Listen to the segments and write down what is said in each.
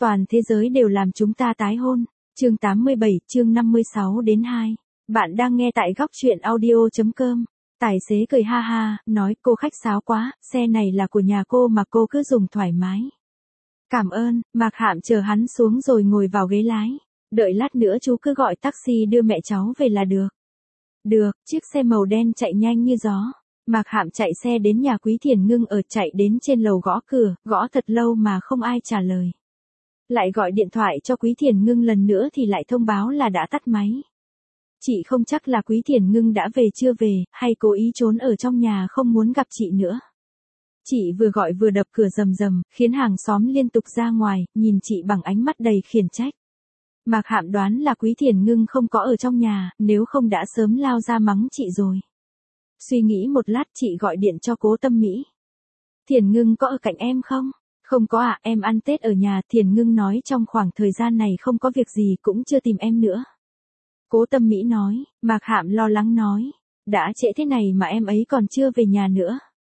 Toàn thế giới đều làm chúng ta tái hôn. Chương 87, chương 56 đến 2. Bạn đang nghe tại góc truyện audio.com. Tài xế cười ha ha, nói cô khách sáo quá, xe này là của nhà cô mà cô cứ dùng thoải mái. Cảm ơn, Mạc Hạm chờ hắn xuống rồi ngồi vào ghế lái. Đợi lát nữa chú cứ gọi taxi đưa mẹ cháu về là được. Được, chiếc xe màu đen chạy nhanh như gió. Mạc Hạm chạy xe đến nhà Quý Thiền Ngưng ở, chạy đến trên lầu gõ cửa, gõ thật lâu mà không ai trả lời. Lại gọi điện thoại cho Quý Thiền Ngưng lần nữa thì lại thông báo là đã tắt máy. Chị không chắc là Quý Thiền Ngưng đã về chưa về, hay cố ý trốn ở trong nhà không muốn gặp chị nữa. Chị vừa gọi vừa đập cửa rầm rầm, khiến hàng xóm liên tục ra ngoài, nhìn chị bằng ánh mắt đầy khiển trách. Mạc Hạm đoán là Quý Thiền Ngưng không có ở trong nhà, nếu không đã sớm lao ra mắng chị rồi. Suy nghĩ một lát chị gọi điện cho Cố Tâm Mỹ. Thiền Ngưng có ở cạnh em không? Không có ạ, em ăn Tết ở nhà. Thiền Ngưng nói trong khoảng thời gian này không có việc gì cũng chưa tìm em nữa. Cố Tâm Mỹ nói. Mạc Hạm lo lắng nói. Đã trễ thế này mà em ấy còn chưa về nhà nữa.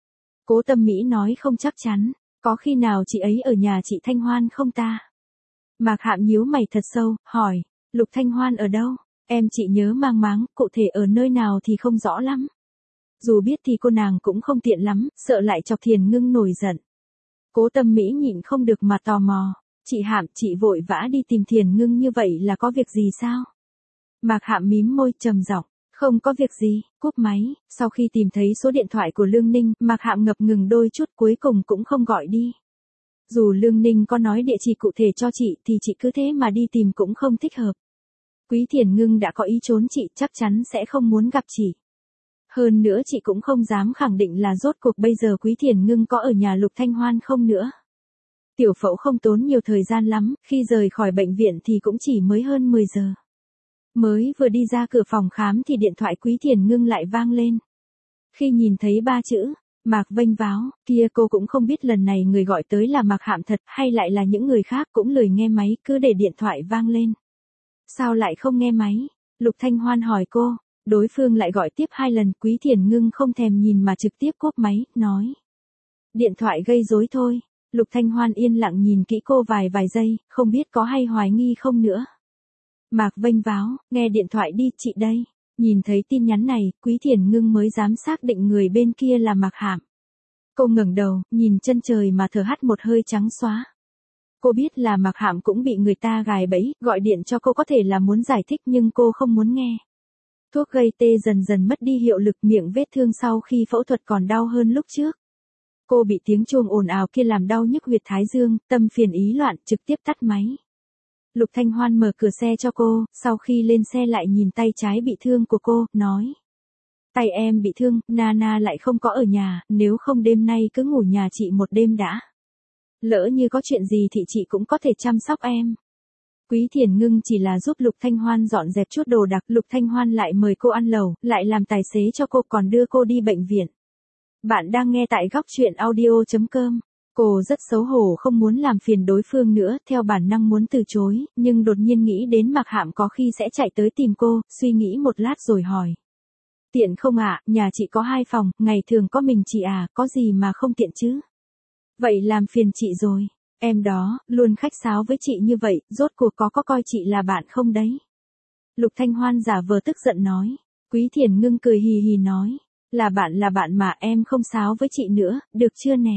Cố Tâm Mỹ nói không chắc chắn. Có khi nào chị ấy ở nhà chị Thanh Hoan không ta? Mạc Hạm nhíu mày thật sâu, hỏi. Lục Thanh Hoan ở đâu? Em chị nhớ mang máng, cụ thể ở nơi nào thì không rõ lắm. Dù biết thì cô nàng cũng không tiện lắm, sợ lại chọc Thiền Ngưng nổi giận. Cố Tâm Mỹ nhịn không được mà tò mò. Chị Hạm, chị vội vã đi tìm Thiền Ngưng như vậy là có việc gì sao? Mạc Hạm mím môi trầm giọng. Không có việc gì, cúp máy. Sau khi tìm thấy số điện thoại của Lương Ninh, Mạc Hạm ngập ngừng đôi chút, cuối cùng cũng không gọi đi. Dù Lương Ninh có nói địa chỉ cụ thể cho chị thì chị cứ thế mà đi tìm cũng không thích hợp. Quý Thiền Ngưng đã có ý trốn chị, chắc chắn sẽ không muốn gặp chị. Hơn nữa chị cũng không dám khẳng định là rốt cuộc bây giờ Quý Thiền Ngưng có ở nhà Lục Thanh Hoan không nữa. Tiểu phẫu không tốn nhiều thời gian lắm, khi rời khỏi bệnh viện thì cũng chỉ mới hơn 10 giờ. Mới vừa đi ra cửa phòng khám thì điện thoại Quý Thiền Ngưng lại vang lên. Khi nhìn thấy 3 chữ, Mạc Vênh Váo, kia cô cũng không biết lần này người gọi tới là Mạc Hạm thật hay lại là những người khác, cũng lười nghe máy, cứ để điện thoại vang lên. Sao lại không nghe máy? Lục Thanh Hoan hỏi cô. Đối phương lại gọi tiếp 2 lần, Quý Thiền Ngưng không thèm nhìn mà trực tiếp cúp máy, nói. Điện thoại gây rối thôi. Lục Thanh Hoan yên lặng nhìn kỹ cô vài giây, không biết có hay hoài nghi không nữa. Mạc Vênh Váo, nghe điện thoại đi, chị đây. Nhìn thấy tin nhắn này, Quý Thiền Ngưng mới dám xác định người bên kia là Mạc Hạm. Cô ngẩng đầu, nhìn chân trời mà thở hắt một hơi trắng xóa. Cô biết là Mạc Hạm cũng bị người ta gài bẫy, gọi điện cho cô có thể là muốn giải thích nhưng cô không muốn nghe. Thuốc gây tê dần dần mất đi hiệu lực, miệng vết thương sau khi phẫu thuật còn đau hơn lúc trước. Cô bị tiếng chuông ồn ào kia làm đau nhức huyệt thái dương, tâm phiền ý loạn, trực tiếp tắt máy. Lục Thanh Hoan mở cửa xe cho cô, sau khi lên xe lại nhìn tay trái bị thương của cô, nói. Tay em bị thương, Nana lại không có ở nhà, nếu không đêm nay cứ ngủ nhà chị một đêm đã. Lỡ như có chuyện gì thì chị cũng có thể chăm sóc em. Quý Thiền Ngưng chỉ là giúp Lục Thanh Hoan dọn dẹp chút đồ đạc, Lục Thanh Hoan lại mời cô ăn lẩu, lại làm tài xế cho cô, còn đưa cô đi bệnh viện. Bạn đang nghe tại góc truyện audio.com. Cô rất xấu hổ không muốn làm phiền đối phương nữa, theo bản năng muốn từ chối, nhưng đột nhiên nghĩ đến Mạc Hạm có khi sẽ chạy tới tìm cô, suy nghĩ một lát rồi hỏi. Tiện không ạ, nhà chị có 2 phòng, ngày thường có mình chị à, có gì mà không tiện chứ? Vậy làm phiền chị rồi. Em đó, luôn khách sáo với chị như vậy, rốt cuộc có coi chị là bạn không đấy? Lục Thanh Hoan giả vờ tức giận nói. Quý Thiền Ngưng cười hì hì nói. Là bạn mà, em không sáo với chị nữa, được chưa nè?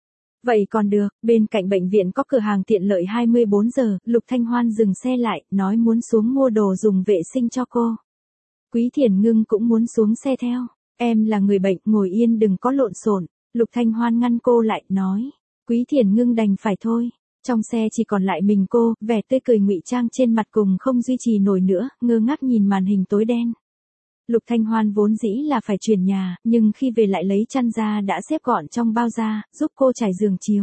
Vậy còn được, bên cạnh bệnh viện có cửa hàng tiện lợi 24 giờ, Lục Thanh Hoan dừng xe lại, nói muốn xuống mua đồ dùng vệ sinh cho cô. Quý Thiền Ngưng cũng muốn xuống xe theo. Em là người bệnh, ngồi yên đừng có lộn xộn. Lục Thanh Hoan ngăn cô lại, nói. Quý Thiền Ngưng đành phải thôi. Trong xe chỉ còn lại mình cô, vẻ tươi cười ngụy trang trên mặt cùng không duy trì nổi nữa, ngơ ngác nhìn màn hình tối đen. Lục Thanh Hoan vốn dĩ là phải chuyển nhà, nhưng khi về lại lấy chăn ra đã xếp gọn trong bao da, giúp cô trải giường chiếu.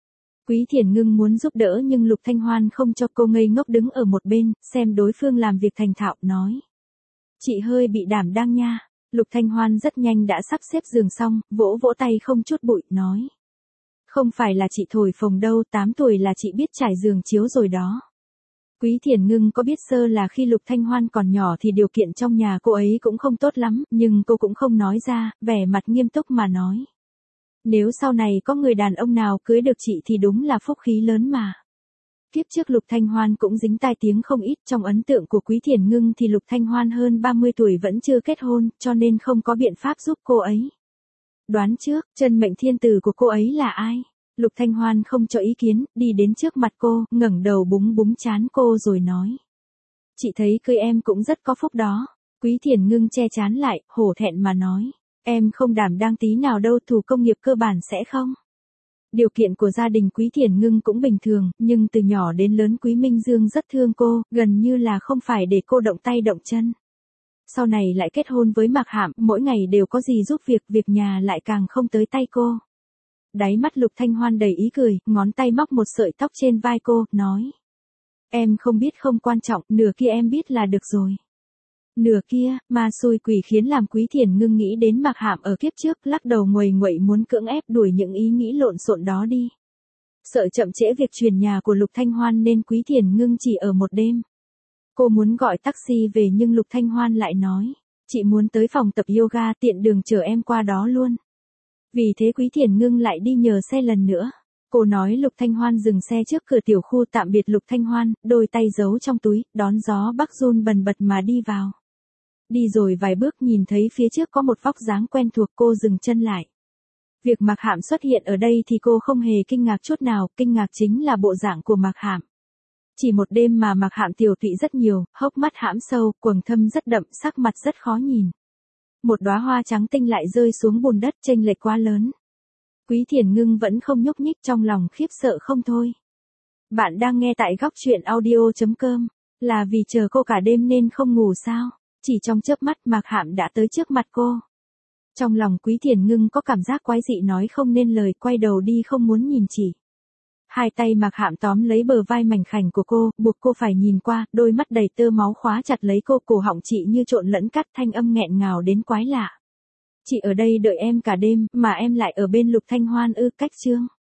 Quý Thiền Ngưng muốn giúp đỡ nhưng Lục Thanh Hoan không cho, cô ngây ngốc đứng ở một bên, xem đối phương làm việc thành thạo, nói. Chị hơi bị đảm đang nha. Lục Thanh Hoan rất nhanh đã sắp xếp giường xong, vỗ vỗ tay không chút bụi, nói. Không phải là chị thổi phồng đâu, 8 tuổi là chị biết trải giường chiếu rồi đó. Quý Thiền Ngưng có biết sơ là khi Lục Thanh Hoan còn nhỏ thì điều kiện trong nhà cô ấy cũng không tốt lắm, nhưng cô cũng không nói ra, vẻ mặt nghiêm túc mà nói. Nếu sau này có người đàn ông nào cưới được chị thì đúng là phúc khí lớn mà. Kiếp trước Lục Thanh Hoan cũng dính tai tiếng không ít, trong ấn tượng của Quý Thiền Ngưng thì Lục Thanh Hoan hơn 30 tuổi vẫn chưa kết hôn, cho nên không có biện pháp giúp cô ấy. Đoán trước, chân mệnh thiên tử của cô ấy là ai? Lục Thanh Hoan không cho ý kiến, đi đến trước mặt cô, ngẩng đầu búng búng trán cô rồi nói. Chị thấy cưới em cũng rất có phúc đó. Quý Thiền Ngưng che trán lại, hổ thẹn mà nói. Em không đảm đang tí nào đâu, thủ công nghiệp cơ bản sẽ không. Điều kiện của gia đình Quý Thiền Ngưng cũng bình thường, nhưng từ nhỏ đến lớn Quý Minh Dương rất thương cô, gần như là không phải để cô động tay động chân. Sau này lại kết hôn với Mạc Hạm, mỗi ngày đều có gì giúp việc nhà lại càng không tới tay cô. Đáy mắt Lục Thanh Hoan đầy ý cười, ngón tay móc một sợi tóc trên vai cô, nói. Em không biết không quan trọng, nửa kia em biết là được rồi. Nửa kia, ma xui quỷ khiến làm Quý Thiền Ngưng nghĩ đến Mạc Hạm ở kiếp trước, lắc đầu nguầy nguậy muốn cưỡng ép đuổi những ý nghĩ lộn xộn đó đi. Sợ chậm trễ việc chuyển nhà của Lục Thanh Hoan nên Quý Thiền Ngưng chỉ ở một đêm. Cô muốn gọi taxi về nhưng Lục Thanh Hoan lại nói, chị muốn tới phòng tập yoga tiện đường chở em qua đó luôn. Vì thế Quý Thiền Ngưng lại đi nhờ xe lần nữa. Cô nói Lục Thanh Hoan dừng xe trước cửa tiểu khu tạm biệt Lục Thanh Hoan, đôi tay giấu trong túi, đón gió bắc run bần bật mà đi vào. Đi rồi vài bước nhìn thấy phía trước có một vóc dáng quen thuộc, cô dừng chân lại. Việc Mạc Hạm xuất hiện ở đây thì cô không hề kinh ngạc chút nào, kinh ngạc chính là bộ dạng của Mạc Hạm. Chỉ một đêm mà Mạc Hạm tiểu tụy rất nhiều, hốc mắt hãm sâu, quầng thâm rất đậm, sắc mặt rất khó nhìn. Một đóa hoa trắng tinh lại rơi xuống bùn đất, chênh lệch quá lớn. Quý Thiền Ngưng vẫn không nhúc nhích, trong lòng khiếp sợ không thôi. Bạn đang nghe tại góc truyện audio.com, là vì chờ cô cả đêm nên không ngủ sao? Chỉ trong chớp mắt Mạc Hạm đã tới trước mặt cô. Trong lòng Quý Thiền Ngưng có cảm giác quái dị nói không nên lời, quay đầu đi không muốn nhìn chỉ. Hai tay Mạc Hạm tóm lấy bờ vai mảnh khảnh của cô, buộc cô phải nhìn qua, đôi mắt đầy tơ máu khóa chặt lấy cô, cổ họng chị như trộn lẫn cắt, thanh âm nghẹn ngào đến quái lạ. Chị ở đây đợi em cả đêm, mà em lại ở bên Lục Thanh Hoan ư? Cách chương.